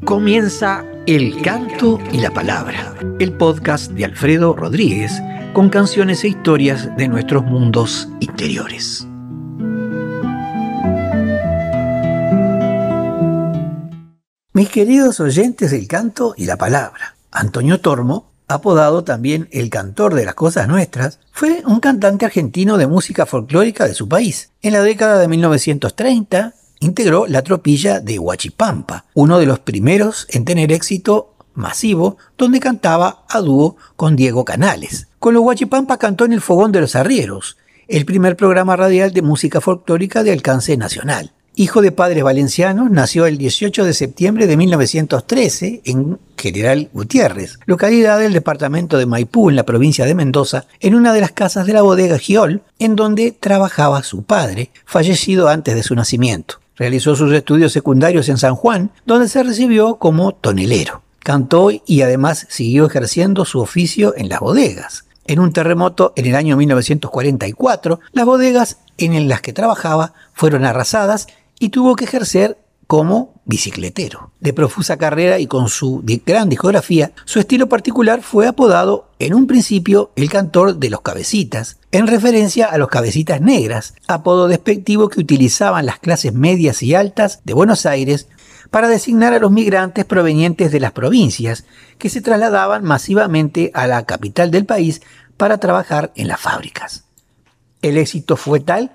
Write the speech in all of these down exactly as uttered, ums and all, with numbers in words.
Comienza El Canto y la Palabra, el podcast de Alfredo Rodríguez con canciones e historias de nuestros mundos interiores. Mis queridos oyentes del Canto y la Palabra, Antonio Tormo, apodado también el cantor de las cosas nuestras, fue un cantante argentino de música folclórica de su país. En la década de mil novecientos treinta, integró la tropilla de Huachipampa, uno de los primeros en tener éxito masivo, donde cantaba a dúo con Diego Canales. Con los Huachipampa cantó en el Fogón de los Arrieros, el primer programa radial de música folclórica de alcance nacional. Hijo de padres valencianos, nació el dieciocho de septiembre de mil novecientos trece en General Gutiérrez, localidad del departamento de Maipú, en la provincia de Mendoza, en una de las casas de la bodega Giol, en donde trabajaba su padre, fallecido antes de su nacimiento. Realizó sus estudios secundarios en San Juan, donde se recibió como tonelero. Cantó y además siguió ejerciendo su oficio en las bodegas. En un terremoto en el año mil novecientos cuarenta y cuatro, las bodegas en las que trabajaba fueron arrasadas y tuvo que ejercer como bicicletero. De profusa carrera y con su gran discografía, su estilo particular fue apodado en un principio el cantor de los cabecitas, en referencia a los cabecitas negras, apodo despectivo que utilizaban las clases medias y altas de Buenos Aires para designar a los migrantes provenientes de las provincias que se trasladaban masivamente a la capital del país para trabajar en las fábricas. El éxito fue tal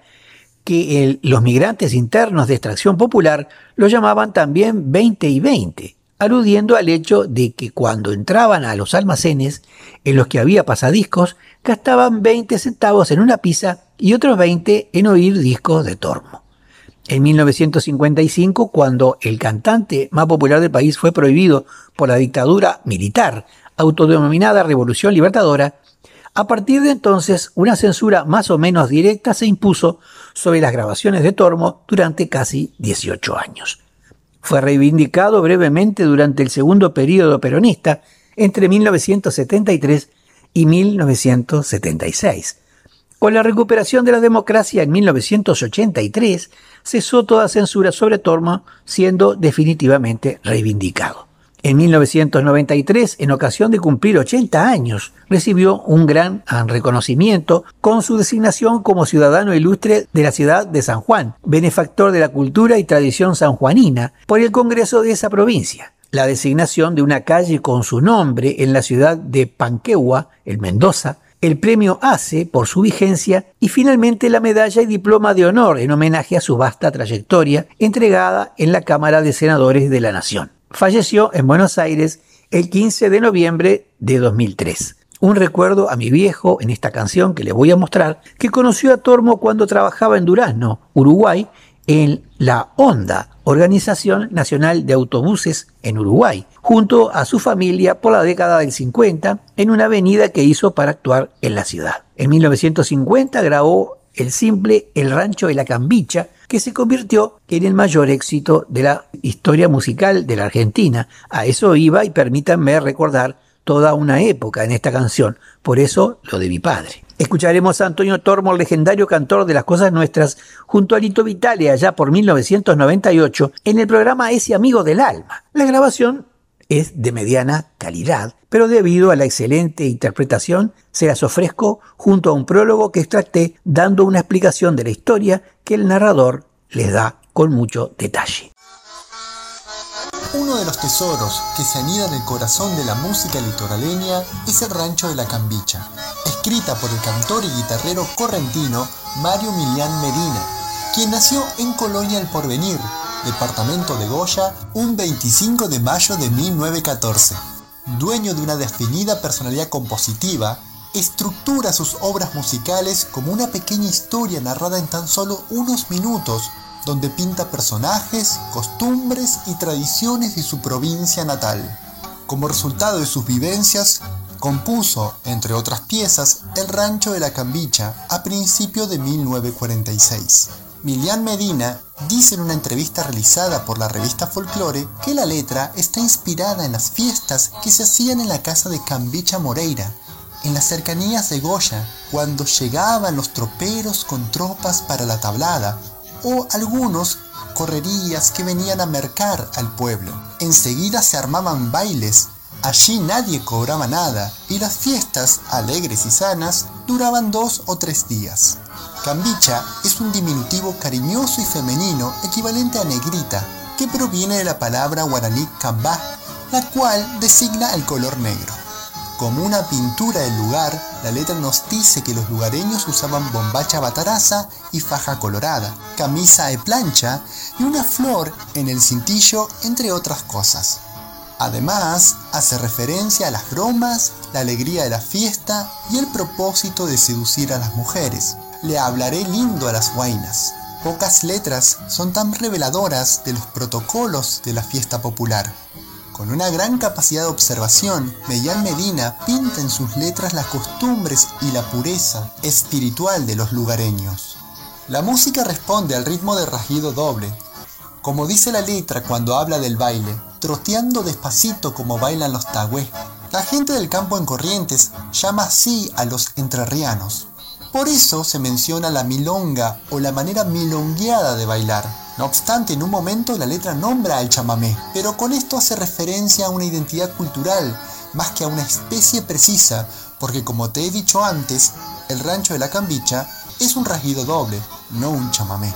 que el, los migrantes internos de extracción popular lo llamaban también veinte y veinte, aludiendo al hecho de que cuando entraban a los almacenes en los que había pasadiscos, gastaban veinte centavos en una pizza y otros veinte en oír discos de Tormo. En mil novecientos cincuenta y cinco, cuando el cantante más popular del país fue prohibido por la dictadura militar, autodenominada Revolución Libertadora, a partir de entonces, una censura más o menos directa se impuso sobre las grabaciones de Tormo durante casi dieciocho años. Fue reivindicado brevemente durante el segundo período peronista, entre mil novecientos setenta y tres y mil novecientos setenta y seis. Con la recuperación de la democracia en mil novecientos ochenta y tres, cesó toda censura sobre Tormo, siendo definitivamente reivindicado. En mil novecientos noventa y tres, en ocasión de cumplir ochenta años, recibió un gran reconocimiento con su designación como ciudadano ilustre de la ciudad de San Juan, benefactor de la cultura y tradición sanjuanina, por el Congreso de esa provincia. La designación de una calle con su nombre en la ciudad de Panquehua, en Mendoza, el premio A C E por su vigencia y finalmente la medalla y diploma de honor en homenaje a su vasta trayectoria entregada en la Cámara de Senadores de la Nación. Falleció en Buenos Aires el quince de noviembre de dos mil tres. Un recuerdo a mi viejo en esta canción que les voy a mostrar, que conoció a Tormo cuando trabajaba en Durazno, Uruguay, en la ONDA, Organización Nacional de Autobuses en Uruguay, junto a su familia por la década del cincuenta, en una avenida que hizo para actuar en la ciudad. En mil novecientos cincuenta grabó el simple El Rancho de la Cambicha, que se convirtió en el mayor éxito de la historia musical de la Argentina. A eso iba y permítanme recordar toda una época en esta canción, por eso lo de mi padre. Escucharemos a Antonio Tormo, el legendario cantor de las cosas nuestras, junto a Lito Vitale allá por mil novecientos noventa y ocho en el programa Ese Amigo del Alma. La grabación es de mediana calidad, pero debido a la excelente interpretación se las ofrezco junto a un prólogo que extracté dando una explicación de la historia que el narrador les da con mucho detalle. Uno de los tesoros que se anida en el corazón de la música litoraleña es El Rancho de la Cambicha, escrita por el cantor y guitarrero correntino Mario Milián Medina, quien nació en Colonia El Porvenir, departamento de Goya, un veinticinco de mayo de mil novecientos catorce. Dueño de una definida personalidad compositiva, estructura sus obras musicales como una pequeña historia narrada en tan solo unos minutos, donde pinta personajes, costumbres y tradiciones de su provincia natal. Como resultado de sus vivencias, compuso, entre otras piezas, El Rancho de la Cambicha a principios de mil novecientos cuarenta y seis. Milián Medina dice en una entrevista realizada por la revista Folklore que la letra está inspirada en las fiestas que se hacían en la casa de Cambicha Moreira, en las cercanías de Goya, cuando llegaban los troperos con tropas para la tablada, o algunos correrías que venían a mercar al pueblo. Enseguida se armaban bailes. Allí nadie cobraba nada y las fiestas, alegres y sanas, duraban dos o tres días. Cambicha es un diminutivo cariñoso y femenino equivalente a negrita, que proviene de la palabra guaraní cambá, la cual designa el color negro. Como una pintura del lugar, la letra nos dice que los lugareños usaban bombacha bataraza y faja colorada, camisa de plancha y una flor en el cintillo, entre otras cosas. Además, hace referencia a las bromas, la alegría de la fiesta y el propósito de seducir a las mujeres. Le hablaré lindo a las huaynas. Pocas letras son tan reveladoras de los protocolos de la fiesta popular. Con una gran capacidad de observación, Melián Medina pinta en sus letras las costumbres y la pureza espiritual de los lugareños. La música responde al ritmo de rasguido doble. Como dice la letra cuando habla del baile, troteando despacito como bailan los tagüé. La gente del campo en Corrientes llama así a los entrerrianos. Por eso se menciona la milonga o la manera milongueada de bailar. No obstante, en un momento la letra nombra al chamamé, pero con esto hace referencia a una identidad cultural más que a una especie precisa, porque como te he dicho antes, el rancho de la Cambicha es un rasguido doble, no un chamamé.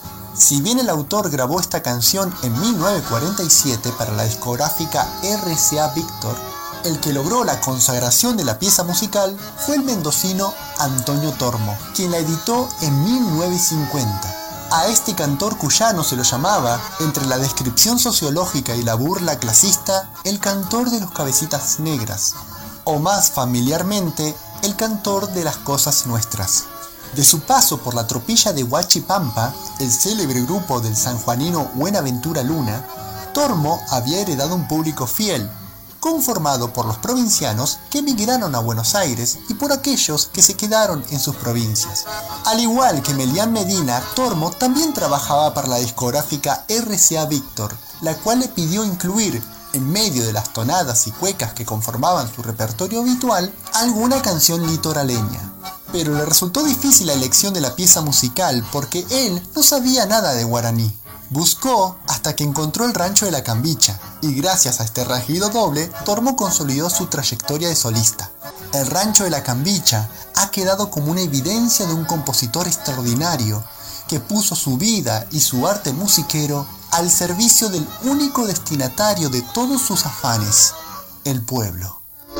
Si bien el autor grabó esta canción en mil novecientos cuarenta y siete para la discográfica R C A Víctor, el que logró la consagración de la pieza musical fue el mendocino Antonio Tormo, quien la editó en mil novecientos cincuenta. A este cantor cuyano se lo llamaba, entre la descripción sociológica y la burla clasista, el cantor de los cabecitas negras, o más familiarmente, el cantor de las cosas nuestras. De su paso por la tropilla de Huachipampa, el célebre grupo del sanjuanino Buenaventura Luna, Tormo había heredado un público fiel, conformado por los provincianos que emigraron a Buenos Aires y por aquellos que se quedaron en sus provincias. Al igual que Melián Medina, Tormo también trabajaba para la discográfica R C A Víctor, la cual le pidió incluir, en medio de las tonadas y cuecas que conformaban su repertorio habitual, alguna canción litoraleña. Pero le resultó difícil la elección de la pieza musical porque él no sabía nada de guaraní. Buscó hasta que encontró el rancho de la Cambicha, y gracias a este rasguido doble, Tormo consolidó su trayectoria de solista. El rancho de la Cambicha ha quedado como una evidencia de un compositor extraordinario, que puso su vida y su arte musiquero al servicio del único destinatario de todos sus afanes, el pueblo.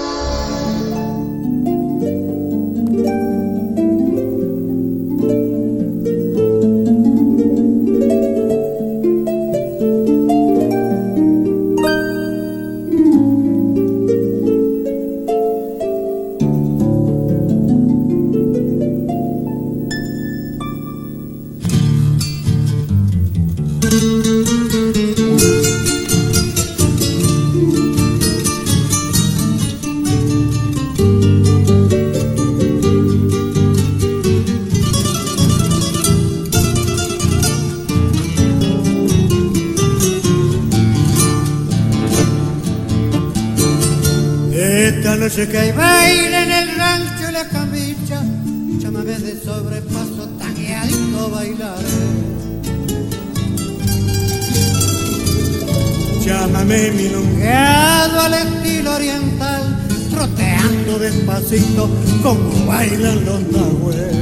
Noche que hay baile en el rancho de la Cambicha, chámame de sobrepaso, tagueadito bailaré. Chámame milongueado al estilo oriental, troteando despacito como bailan los nahuel.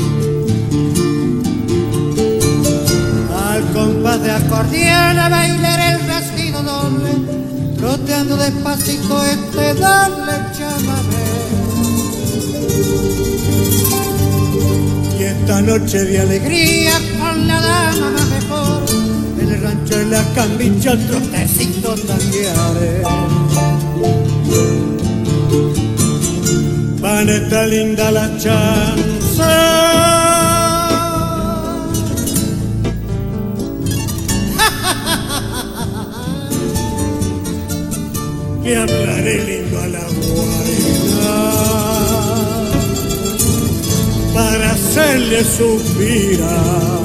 Al compás de acordeón bailaré el rasguido doble, troteando despacito este doble chamamé. Y esta noche de alegría con la dama más mejor, en el rancho de la Cambicha el trotecito tanguearé. Paneta linda la chanza, le hablaré lindo a la guaina para hacerle suspirar.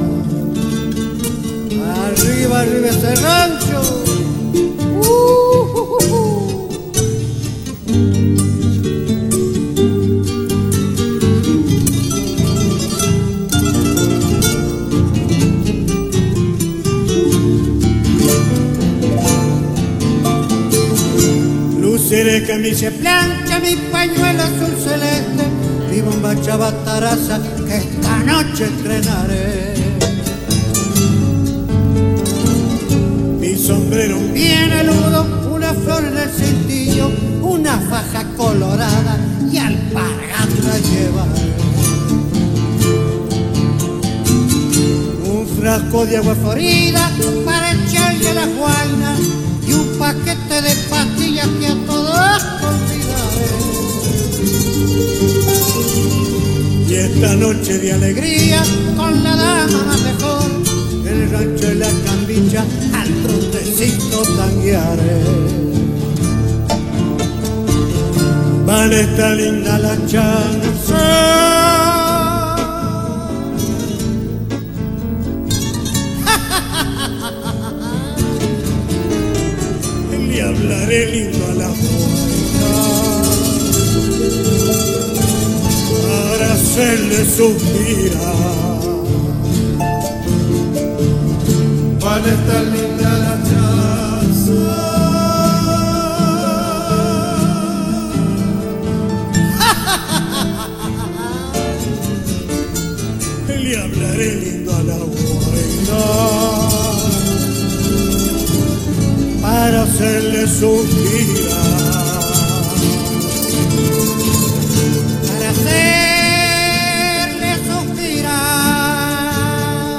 Arriba, arriba ese rancho. Uh, uh, uh, uh. quiere que me se plancha mi pañuelo azul celeste, mi bomba chavataraza que esta noche estrenaré. Mi sombrero bien aludo, una flor en el cintillo, una faja colorada y alpargata llevaré. Un frasco de agua florida para echarle la guaina y un paquete de pastillas que a todos olvidaré. Y esta noche de alegría con la dama más mejor, el rancho y la cambicha al trotecito tanguearé. Vale, está linda la chanza. Le hablaré lindo a la boca para hacerle suspirar. Vale, está linda la chanza. Le hablaré lindo a la buena para hacerle suspirar. Para hacerle suspirar.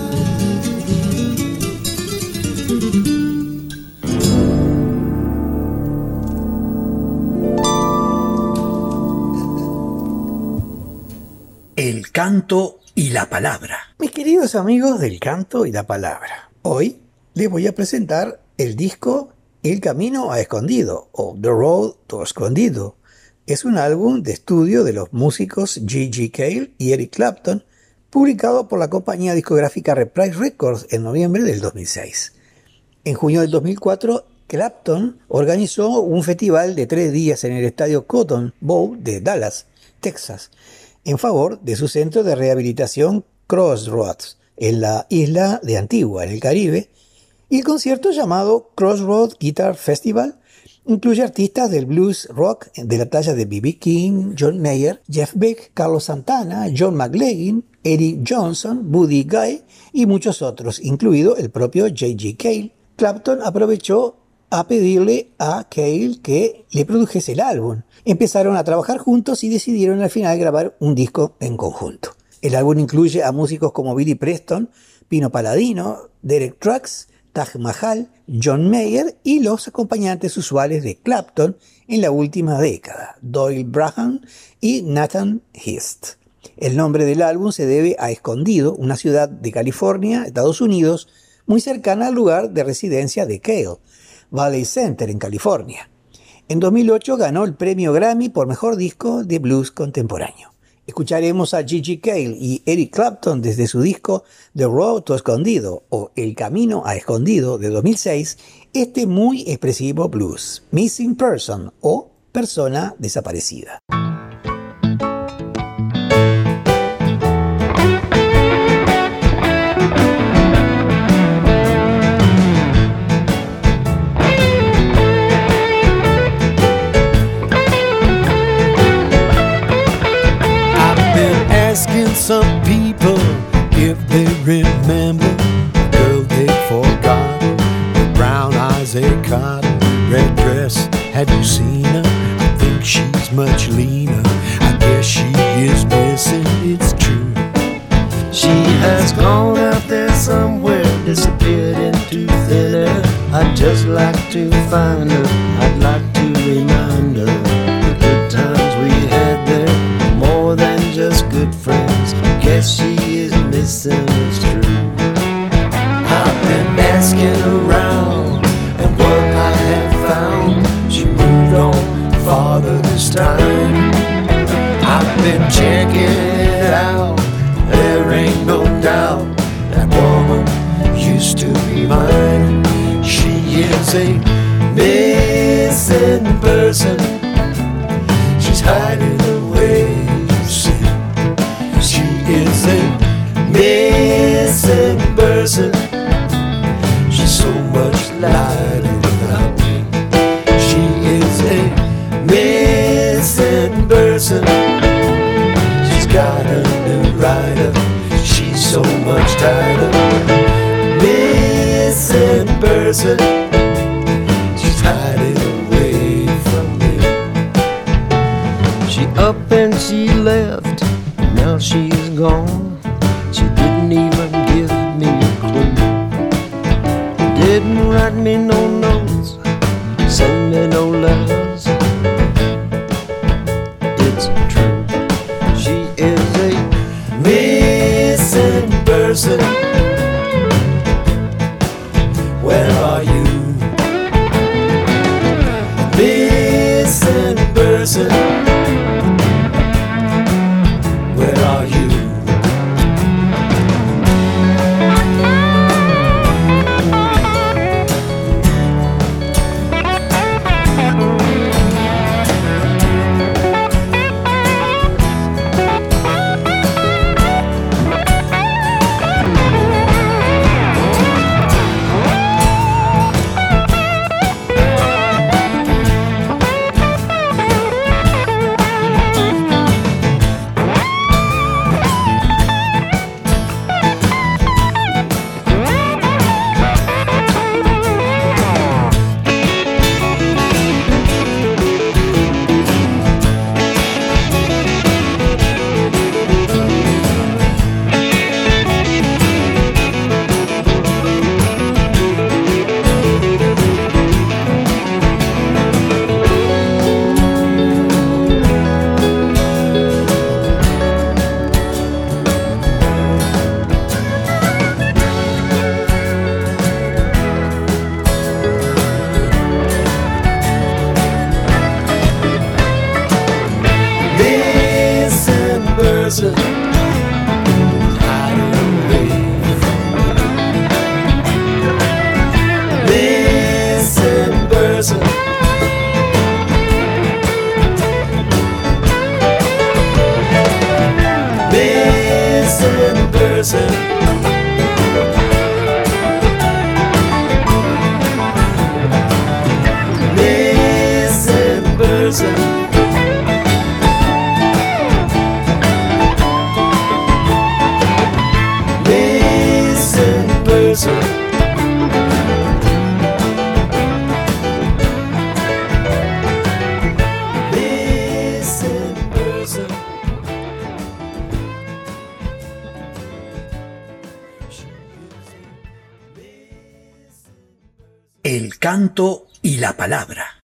El canto y la palabra. Mis queridos amigos del canto y la palabra, hoy les voy a presentar el disco El Camino a Escondido o The Road to Escondido. Es un álbum de estudio de los músicos G G Cale y Eric Clapton, publicado por la compañía discográfica Reprise Records en noviembre del dos mil seis. En junio del dos mil cuatro, Clapton organizó un festival de tres días en el estadio Cotton Bowl de Dallas, Texas, en favor de su centro de rehabilitación Crossroads, en la isla de Antigua, en el Caribe, y el concierto llamado Crossroads Guitar Festival incluye artistas del blues rock de la talla de B B King, John Mayer, Jeff Beck, Carlos Santana, John McLaughlin, Eric Johnson, Buddy Guy y muchos otros, incluido el propio J G Cale. Clapton aprovechó a pedirle a Cale que le produjese el álbum. Empezaron a trabajar juntos y decidieron al final grabar un disco en conjunto. El álbum incluye a músicos como Billy Preston, Pino Palladino, Derek Trucks, Taj Mahal, John Mayer y los acompañantes usuales de Clapton en la última década, Doyle Braham y Nathan East. El nombre del álbum se debe a Escondido, una ciudad de California, Estados Unidos, muy cercana al lugar de residencia de Cale, Valley Center, en California. En dos mil ocho ganó el premio Grammy por Mejor Disco de Blues Contemporáneo. Escucharemos a G G Cale y Eric Clapton desde su disco The Road to Escondido o El Camino a Escondido de dos mil seis, este muy expresivo blues, Missing Person o Persona Desaparecida. Some people, if they remember the girl they forgot, the brown eyes they caught, red dress, have you seen her? I think she's much leaner, I guess she is missing, it's true. She has gone out there somewhere, disappeared into thin air. I'd just like to find her, I'd like to remind her the good times we had there, more than just good friends. Guess she is missing, it's true. I've been asking around, and what I have found, she moved on farther this time. I've been checking it out, there ain't no doubt that woman used to be mine. She is a missing person, she's hiding away. She is a missing person, she's so much lighter without me. She is a much tighter. Missing person, she's hiding away from me. She up and she left, now she's gone. She didn't even give me a clue. Didn't write me no notes, send me no letters. It's true, she is a missing person. Where are you? Missing person. Where are you? Person hiding away from me. Missing person. Missing person. Missing person. El canto y la palabra.